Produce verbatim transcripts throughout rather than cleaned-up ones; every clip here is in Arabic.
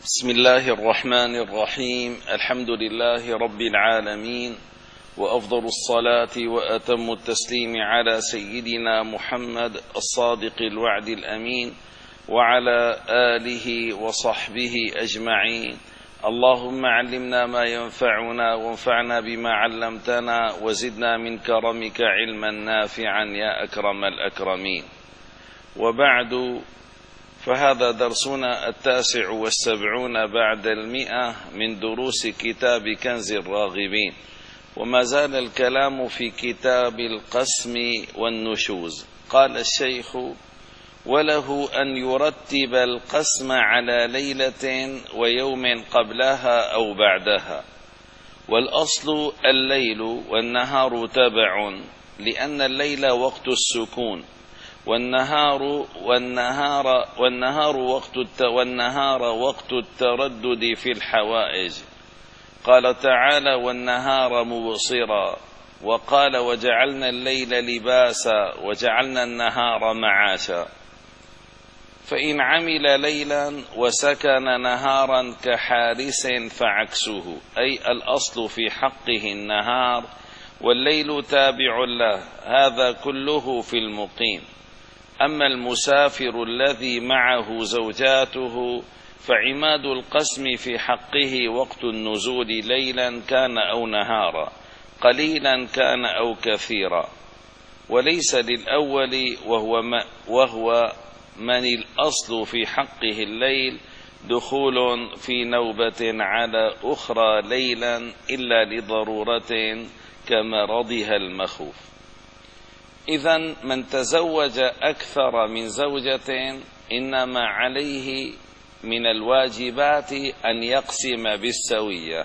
بسم الله الرحمن الرحيم. الحمد لله رب العالمين، وأفضل الصلاة وأتم التسليم على سيدنا محمد الصادق الوعد الأمين وعلى آله وصحبه أجمعين. اللهم علمنا ما ينفعنا وانفعنا بما علمتنا وزدنا من كرمك علما نافعا يا أكرم الأكرمين. وبعد، فهذا درسنا التاسع والسبعون بعد المئة من دروس كتاب كنز الراغبين، وما زال الكلام في كتاب القسم والنشوز. قال الشيخ: وله أن يرتب القسم على ليلة ويوم قبلها أو بعدها، والأصل الليل والنهار تبع، لأن الليل وقت السكون، والنهار والنهار والنهار وقت والنهار وقت التردد في الحوائج. قال تعالى: والنهار مبصرا، وقال: وجعلنا الليل لباسا وجعلنا النهار معاشا. فإن عمل ليلا وسكن نهارا كحارس فعكسه، أي الأصل في حقه النهار والليل تابع له، هذا كله في المقيم. أما المسافر الذي معه زوجاته فعماد القسم في حقه وقت النزول، ليلا كان أو نهارا، قليلا كان أو كثيرا، وليس للأول وهو, ما وهو من الأصل في حقه الليل دخول في نوبة على أخرى ليلا إلا لضرورة كمرضها المخوف. إذن من تزوج أكثر من زوجة إنما عليه من الواجبات أن يقسم بالسوية.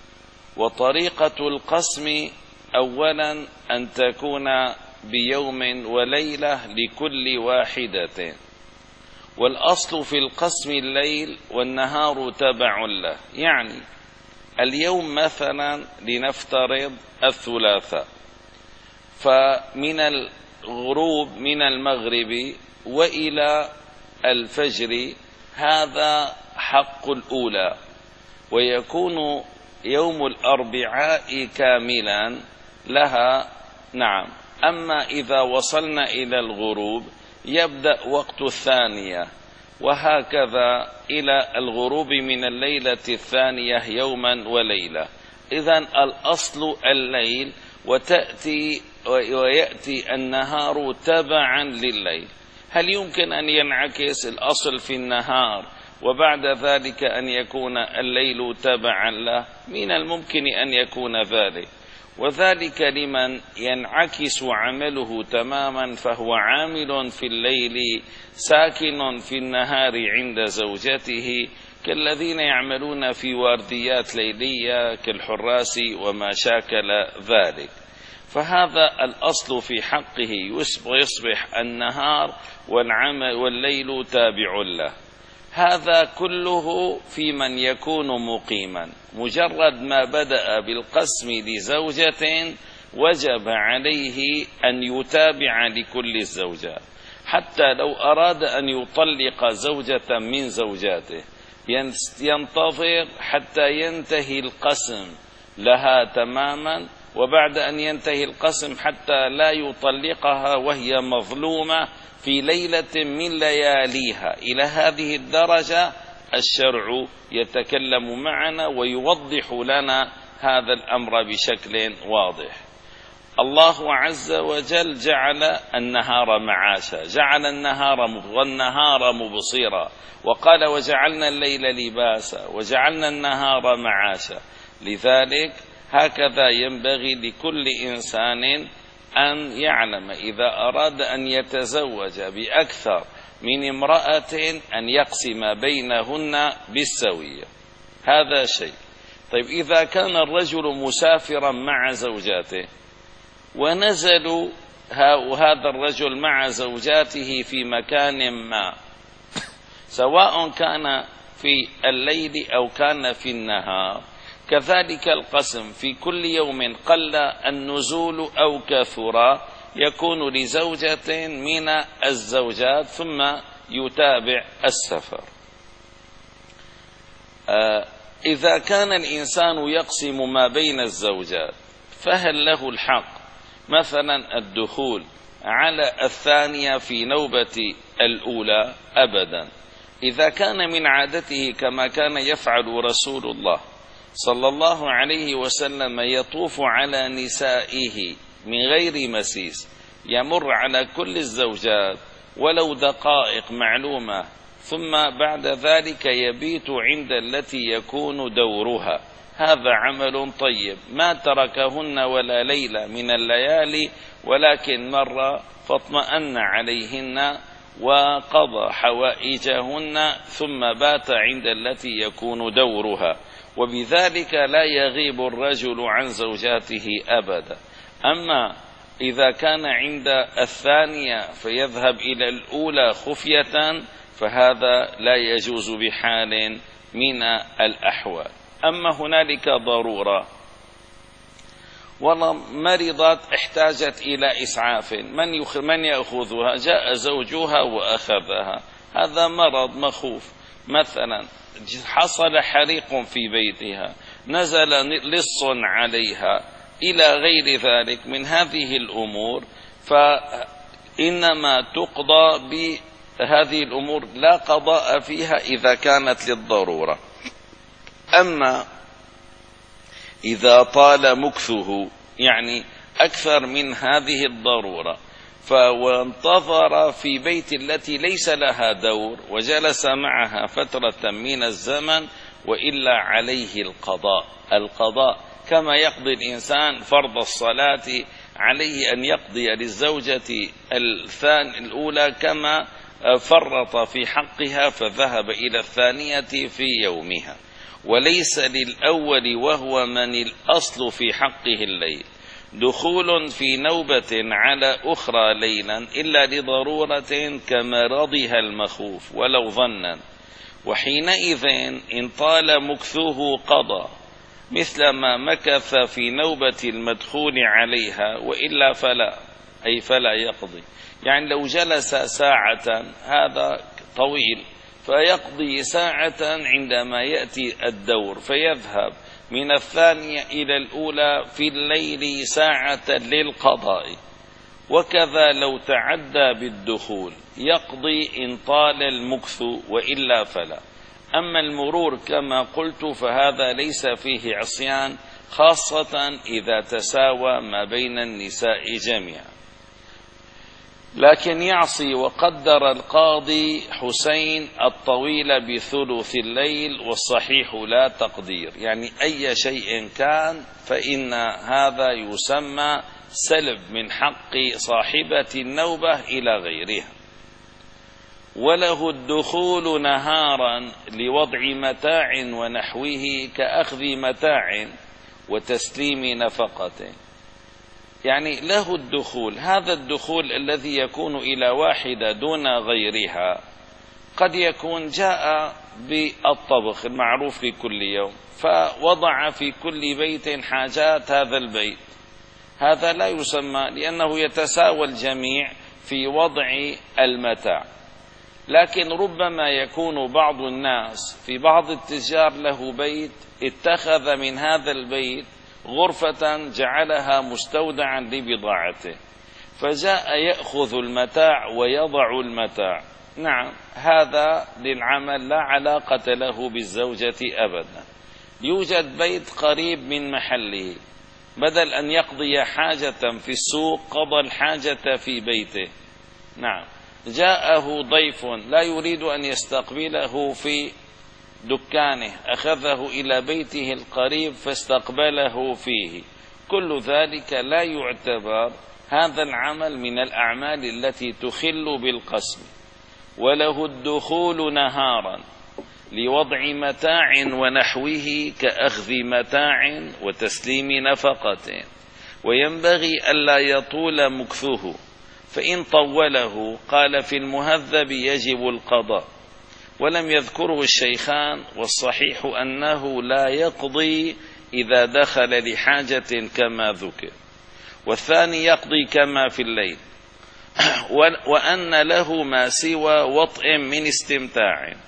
وطريقة القسم أولا أن تكون بيوم وليلة لكل واحدة، والأصل في القسم الليل والنهار تبع له. يعني اليوم مثلا لنفترض الثلاثاء، فمن الغروب من المغرب وإلى الفجر هذا حق الأولى، ويكون يوم الأربعاء كاملا لها. نعم. أما إذا وصلنا إلى الغروب يبدأ وقت الثانية، وهكذا إلى الغروب من الليلة الثانية يوما وليلة. إذن الأصل الليل، وتأتي ويأتي النهار تبعا لليل. هل يمكن أن ينعكس الأصل في النهار وبعد ذلك أن يكون الليل تبعا له؟ من الممكن أن يكون ذلك، وذلك لمن ينعكس عمله تماما، فهو عامل في الليل ساكن في النهار عند زوجته، كالذين يعملون في وارديات ليلية كالحراس وما شاكل ذلك. فهذا الأصل في حقه يصبح النهار والعمل والليل تابع له. هذا كله في من يكون مقيما. مجرد ما بدأ بالقسم لزوجة وجب عليه أن يتابع لكل الزوجات، حتى لو أراد أن يطلق زوجة من زوجاته ينتظر حتى ينتهي القسم لها تماما، وبعد أن ينتهي القسم حتى لا يطلقها وهي مظلومة في ليلة من لياليها. إلى هذه الدرجة الشرع يتكلم معنا ويوضح لنا هذا الأمر بشكل واضح. الله عز وجل جعل النهار معاشا، جعل النهار والنهار مبصرا، وقال: وجعلنا الليل لباسا وجعلنا النهار معاشا. لذلك هكذا ينبغي لكل إنسان أن يعلم إذا أراد أن يتزوج بأكثر من امرأة أن يقسم بينهن بالسوية. هذا شيء. طيب، إذا كان الرجل مسافرا مع زوجاته ونزلوا وهذا الرجل مع زوجاته في مكان ما، سواء كان في الليل أو كان في النهار، كذلك القسم في كل يوم قل النزول أو كثر يكون لزوجة من الزوجات، ثم يتابع السفر. إذا كان الإنسان يقسم ما بين الزوجات فهل له الحق مثلا الدخول على الثانية في نوبة الأولى؟ أبدا. إذا كان من عادته كما كان يفعل رسول الله صلى الله عليه وسلم يطوف على نسائه من غير مسيس، يمر على كل الزوجات ولو دقائق معلومة، ثم بعد ذلك يبيت عند التي يكون دورها، هذا عمل طيب، ما تركهن ولا ليلة من الليالي، ولكن مر فاطمأن عليهن وقضى حوائجهن ثم بات عند التي يكون دورها، وبذلك لا يغيب الرجل عن زوجاته أبدا. أما إذا كان عند الثانية فيذهب إلى الأولى خفية فهذا لا يجوز بحال من الأحوال. أما هنالك ضرورة، والله مرضت احتاجت إلى إسعاف، من من يأخذها؟ جاء زوجها وأخذها، هذا مرض مخوف. مثلا حصل حريق في بيتها، نزل لص عليها إلى غير ذلك من هذه الأمور، فإنما تقضى بهذه الأمور، لا قضاء فيها إذا كانت للضرورة. أما إذا طال مكثه، يعني أكثر من هذه الضرورة، فانتظر في بيت التي ليس لها دور وجلس معها فترة من الزمن، وإلا عليه القضاء. القضاء كما يقضي الإنسان فرض الصلاة، عليه أن يقضي للزوجة الأولى كما فرط في حقها فذهب إلى الثانية في يومها، وليس للأول وهو من الأصل في حقه الليل دخول في نوبة على أخرى ليلا إلا لضرورة كمرضها المخوف ولو ظنا، وحينئذ إن طال مكثه قضى مثل ما مكث في نوبة المدخول عليها، وإلا فلا، أي فلا يقضي. يعني لو جلس ساعة هذا طويل، فيقضي ساعة عندما يأتي الدور، فيذهب من الثانية إلى الأولى في الليل ساعة للقضاء. وكذا لو تعدى بالدخول يقضي إن طال المكث، وإلا فلا. أما المرور كما قلت فهذا ليس فيه عصيان، خاصة إذا تساوى ما بين النساء جميعا. لكن يعصي وقدر القاضي حسين الطويل بثلث الليل، والصحيح لا تقدير، يعني أي شيء كان فإن هذا يسمى سلب من حق صاحبة النوبة إلى غيرها. وله الدخول نهارا لوضع متاع ونحوه كأخذ متاع وتسليم نفقة، يعني له الدخول. هذا الدخول الذي يكون إلى واحدة دون غيرها قد يكون جاء بالطبخ المعروف في كل يوم، فوضع في كل بيت حاجات هذا البيت، هذا لا يسمى، لأنه يتساوى الجميع في وضع المتاع. لكن ربما يكون بعض الناس في بعض التجار له بيت اتخذ من هذا البيت غرفة جعلها مستودعا لبضاعته، فجاء يأخذ المتاع ويضع المتاع، نعم هذا للعمل لا علاقة له بالزوجة أبدا. يوجد بيت قريب من محله، بدل أن يقضي حاجة في السوق قضى الحاجة في بيته. نعم جاءه ضيف لا يريد أن يستقبله في دكانه، أخذه إلى بيته القريب فاستقبله فيه، كل ذلك لا يعتبر هذا العمل من الأعمال التي تخل بالقسم. وله الدخول نهارا لوضع متاع ونحوه كأخذ متاع وتسليم نفقة، وينبغي ألا يطول مكثه، فإن طوله قال في المهذب يجب القضاء، ولم يذكره الشيخان، والصحيح أنه لا يقضي إذا دخل لحاجة كما ذكر، والثاني يقضي كما في الليل، وأن له ما سوى وطء من استمتاع،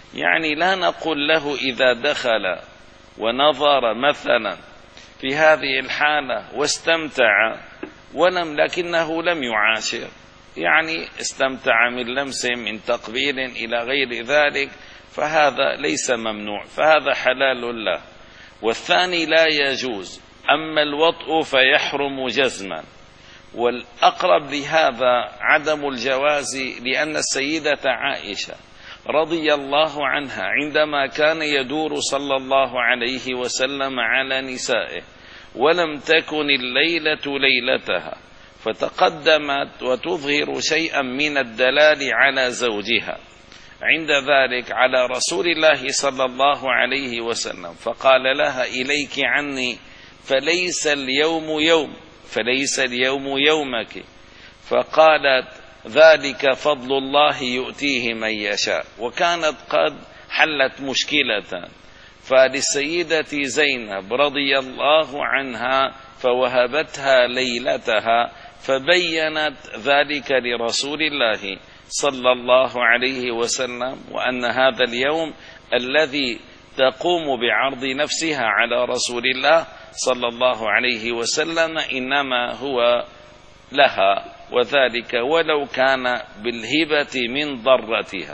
يعني لا نقول له إذا دخل ونظر مثلا في هذه الحالة واستمتع ولم لكنه لم يعاشر، يعني استمتع من لمس من تقبيل إلى غير ذلك، فهذا ليس ممنوع، فهذا حلال له. والثاني لا يجوز. أما الوطء فيحرم جزما، والأقرب لهذا عدم الجواز، لأن السيدة عائشة رضي الله عنها عندما كان يدور صلى الله عليه وسلم على نسائه ولم تكن الليلة ليلتها، فتقدمت وتظهر شيئا من الدلال على زوجها عند ذلك على رسول الله صلى الله عليه وسلم، فقال لها: إليك عني، فليس اليوم يوم فليس اليوم يومك. فقالت: ذلك فضل الله يؤتيه من يشاء. وكانت قد حلت مشكلة، فللسيدة زينب رضي الله عنها فوهبتها ليلتها، فبينت ذلك لرسول الله صلى الله عليه وسلم، وأن هذا اليوم الذي تقوم بعرض نفسها على رسول الله صلى الله عليه وسلم إنما هو لها، وذلك ولو كان بالهبة من ضرتها.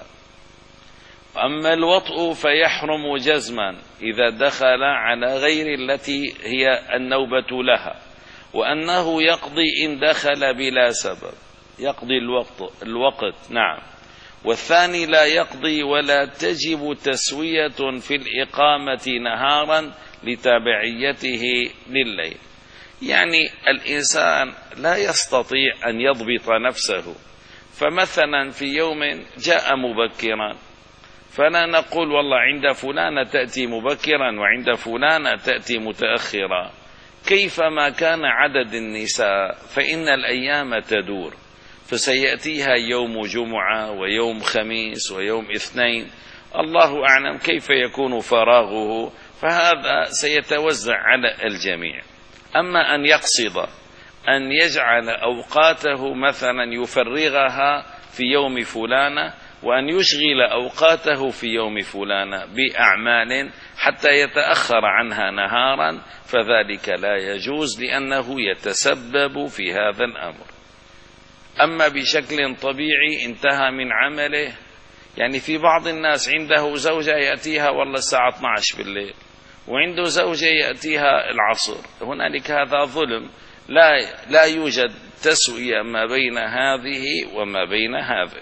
أما الوطء فيحرم جزما إذا دخل على غير التي هي النوبة لها، وأنه يقضي إن دخل بلا سبب، يقضي الوقت, الوقت نعم. والثاني لا يقضي ولا تجب تسوية في الإقامة نهارا لتابعيته لليل. يعني الإنسان لا يستطيع أن يضبط نفسه، فمثلا في يوم جاء مبكرا، فلا نقول والله عند فلانة تأتي مبكرا وعند فلانة تأتي متأخرا. كيفما كان عدد النساء فإن الأيام تدور، فسيأتيها يوم جمعة ويوم خميس ويوم اثنين، الله أعلم كيف يكون فراغه، فهذا سيتوزع على الجميع. أما أن يقصد أن يجعل أوقاته مثلا يفرغها في يوم فلانة، وأن يشغل أوقاته في يوم فلانة بأعمال حتى يتأخر عنها نهارا، فذلك لا يجوز، لأنه يتسبب في هذا الأمر. أما بشكل طبيعي انتهى من عمله، يعني في بعض الناس عنده زوجة يأتيها والله الساعة اثنتي عشرة بالليل، وعنده زوجة يأتيها العصر، هنالك هذا ظلم، لا, لا يوجد تسوية ما بين هذه وما بين هذه.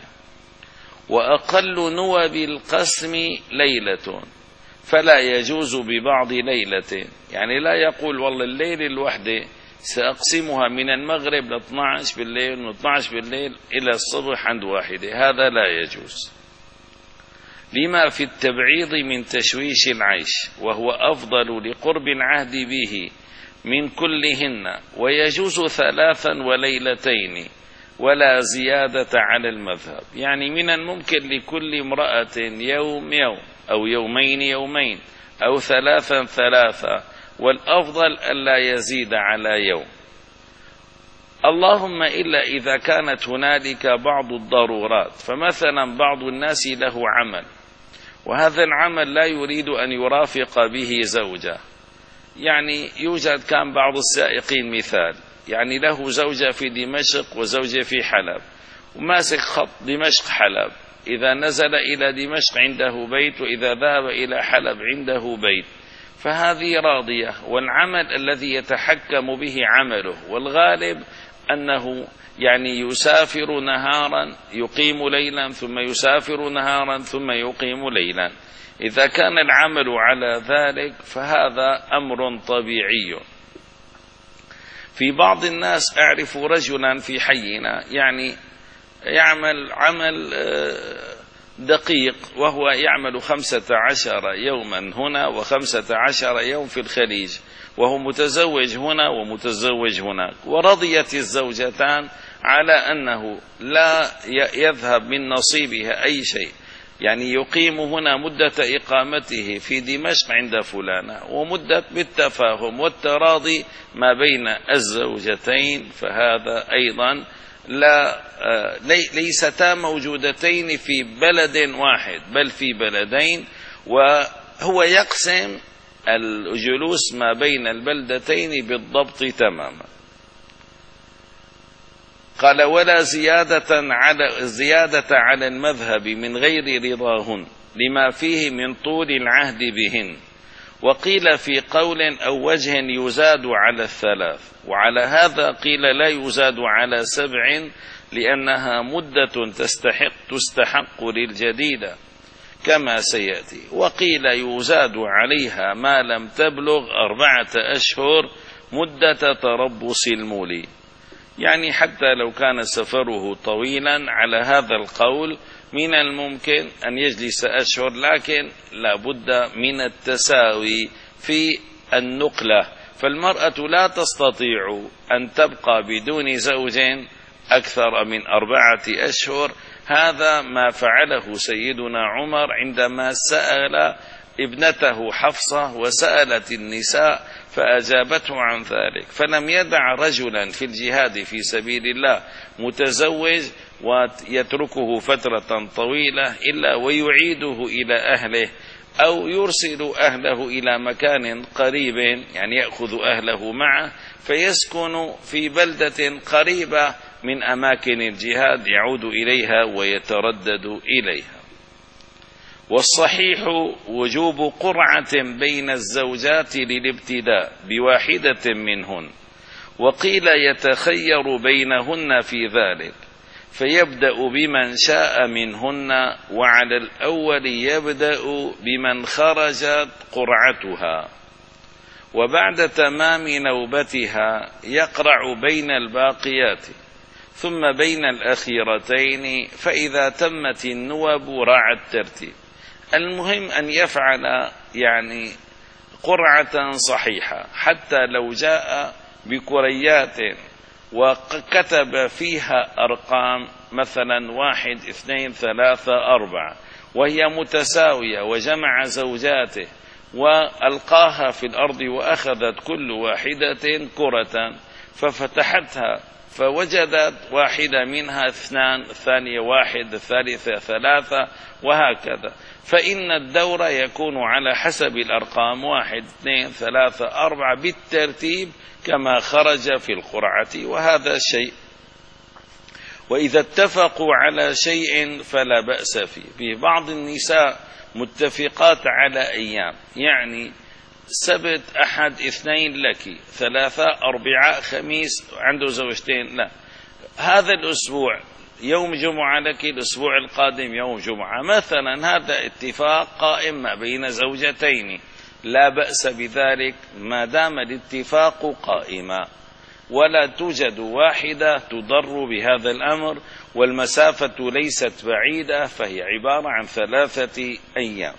وأقل نوب القسم ليلة، فلا يجوز ببعض ليلة، يعني لا يقول والله الليل الوحدة سأقسمها من المغرب ل اثنتي عشرة بالليل، من اثنتي عشرة بالليل إلى الصبح عند واحدة، هذا لا يجوز، لما في التبعيض من تشويش العيش، وهو أفضل لقرب العهد به من كلهن، ويجوز ثلاثا وليلتين ولا زيادة على المذهب. يعني من الممكن لكل امرأة يوم يوم أو يومين يومين أو ثلاثا ثلاثة، والأفضل ألا يزيد على يوم، اللهم إلا إذا كانت هنالك بعض الضرورات. فمثلا بعض الناس له عمل، وهذا العمل لا يريد أن يرافق به زوجة، يعني يوجد كان بعض السائقين مثال، يعني له زوجة في دمشق وزوجة في حلب، وماسك خط دمشق حلب، إذا نزل إلى دمشق عنده بيت، وإذا ذهب إلى حلب عنده بيت، فهذه راضية، والعمل الذي يتحكم به عمله، والغالب أنه يعني يسافر نهارا يقيم ليلا، ثم يسافر نهارا ثم يقيم ليلا. إذا كان العمل على ذلك فهذا أمر طبيعي. في بعض الناس أعرف رجلا في حينا يعني يعمل عمل دقيق، وهو يعمل خمسة عشر يوما هنا وخمسة عشر يوم في الخليج، وهو متزوج هنا ومتزوج هناك، ورضيت الزوجتان على أنه لا يذهب من نصيبها أي شيء، يعني يقيم هنا مدة إقامته في دمشق عند فلانة، ومدة بالتفاهم والتراضي ما بين الزوجتين، فهذا أيضا لا ليستا موجودتين في بلد واحد بل في بلدين، وهو يقسم الجلوس ما بين البلدتين بالضبط تماما. قال: ولا زيادة على زيادة على المذهب من غير رضاهن لما فيه من طول العهد بهن. وقيل في قول أو وجه يزاد على الثلاث، وعلى هذا قيل لا يزاد على سبع لأنها مدة تستحق تستحق للجديدة كما سيأتي. وقيل يزاد عليها ما لم تبلغ أربعة أشهر مدة تربص المولي، يعني حتى لو كان سفره طويلا على هذا القول من الممكن أن يجلس أشهر، لكن لا بد من التساوي في النقلة. فالمرأة لا تستطيع أن تبقى بدون زوج أكثر من أربعة أشهر. هذا ما فعله سيدنا عمر عندما سأل ابنته حفصة وسألت النساء فأجابته عن ذلك، فلم يدع رجلا في الجهاد في سبيل الله متزوج ويتركه فترة طويلة إلا ويعيده إلى أهله أو يرسل أهله إلى مكان قريب، يعني يأخذ أهله معه فيسكن في بلدة قريبة من أماكن الجهاد يعود إليها ويتردد إليها. والصحيح وجوب قرعة بين الزوجات للابتداء بواحدة منهن، وقيل يتخير بينهن في ذلك فيبدأ بمن شاء منهن، وعلى الأول يبدأ بمن خرجت قرعتها، وبعد تمام نوبتها يقرع بين الباقيات ثم بين الأخيرتين، فإذا تمت النوب راعى الترتيب. المهم أن يفعل يعني قرعة صحيحة، حتى لو جاء بكريات وكتب فيها أرقام مثلا واحد اثنين ثلاثة أربعة وهي متساوية وجمع زوجاته وألقاها في الأرض وأخذت كل واحدة كرة ففتحتها فوجدت واحدة منها اثنان، الثانية واحد، الثالثة ثلاثة، وهكذا، فإن الدور يكون على حسب الأرقام واحد اثنين ثلاثة أربعة بالترتيب كما خرج في القرعة، وهذا شيء. وإذا اتفقوا على شيء فلا بأس فيه. في بعض النساء متفقات على أيام، يعني سبت أحد اثنين لك، ثلاثة أربعاء خميس عنده زوجتين، لا هذا الأسبوع يوم جمعة لك، الأسبوع القادم يوم جمعة مثلا، هذا اتفاق قائم ما بين زوجتين، لا بأس بذلك ما دام الاتفاق قائما، ولا توجد واحدة تضر بهذا الأمر، والمسافة ليست بعيدة فهي عبارة عن ثلاثة أيام.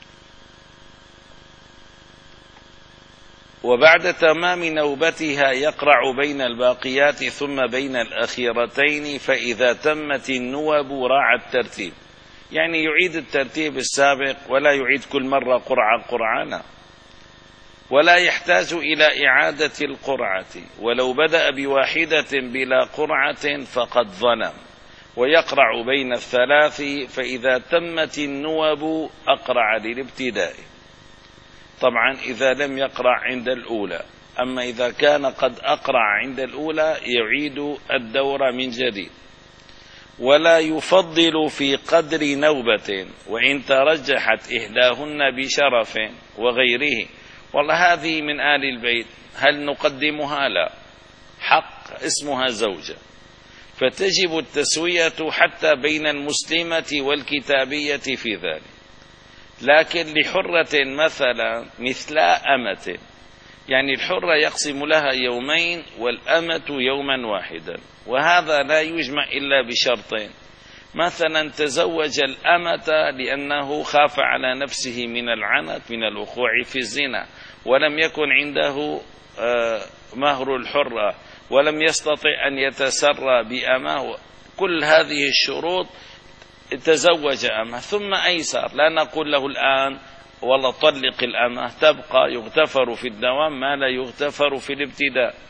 وبعد تمام نوبتها يقرع بين الباقيات ثم بين الأخيرتين، فإذا تمت النوب راعى الترتيب، يعني يعيد الترتيب السابق ولا يعيد كل مرة قرعة قرعة، ولا يحتاج إلى إعادة القرعة، ولو بدأ بواحدة بلا قرعة فقد ظلم، ويقرع بين الثلاث، فإذا تمت النوب أقرع للابتداء، طبعا إذا لم يقرع عند الأولى، أما إذا كان قد أقرع عند الأولى يعيد الدور من جديد. ولا يفضل في قدر نوبة وإن ترجحت إحداهن بشرف وغيره. والله هذه من آل البيت، هل نقدمها؟ لا، حق اسمها زوجة، فتجب التسوية حتى بين المسلمة والكتابية في ذلك. لكن لحرة مثلا مثل أمة، يعني الحرة يقسم لها يومين والأمة يوما واحدا، وهذا لا يجمع إلا بشرطين. مثلا تزوج الأمة لأنه خاف على نفسه من العنت من الوقوع في الزنا، ولم يكن عنده مهر الحرة، ولم يستطع أن يتسرى بأمه، كل هذه الشروط تزوج أمه. ثم أيسر، لا نقول له الآن والله طلق الأمة، تبقى يغتفر في الدوام ما لا يغتفر في الابتداء.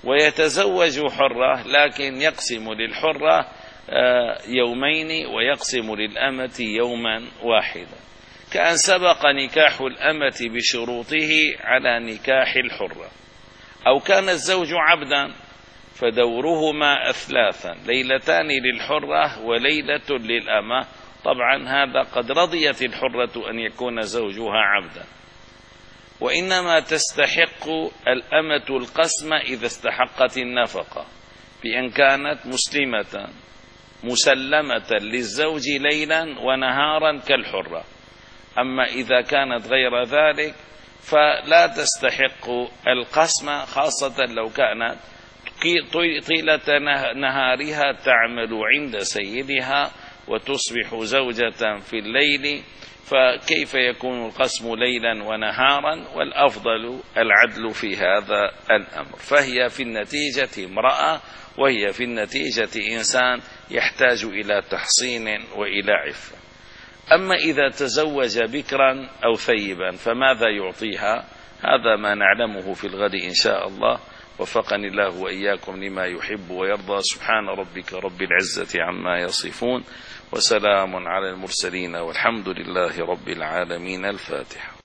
ويتزوج حرة لكن يقسم للحرة يومين ويقسم للأمة يوما واحدا، كأن سبق نكاح الأمة بشروطه على نكاح الحرة. أو كان الزوج عبدا فدورهما أثلاثا، ليلتان للحرة وليلة للأمة. طبعا هذا قد رضيت الحرة أن يكون زوجها عبدا، وإنما تستحق الأمة القسم إذا استحقت النفقة، بأن كانت مسلمة مسلمة للزوج ليلا ونهارا كالحرة. أما إذا كانت غير ذلك فلا تستحق القسم، خاصة لو كانت طيلة نهارها تعمل عند سيدها وتصبح زوجة في الليل، فكيف يكون القسم ليلا ونهارا؟ والأفضل العدل في هذا الأمر. فهي في النتيجة امرأة، وهي في النتيجة إنسان يحتاج إلى تحصين وإلى عفة. أما إذا تزوج بكرا أو ثيبا فماذا يعطيها؟ هذا ما نعلمه في الغد إن شاء الله. وفقني الله وإياكم لما يحب ويرضى. سبحان ربك رب العزة عما يصفون، وسلام على المرسلين، والحمد لله رب العالمين. الفاتحة.